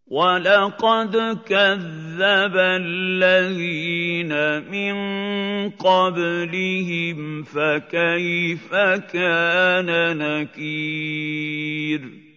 وَلَقَدْ كَذَّبَ الَّذِينَ مِن قَبْلِهِمْ فَكَيْفَ كَانَ نَكِيرِ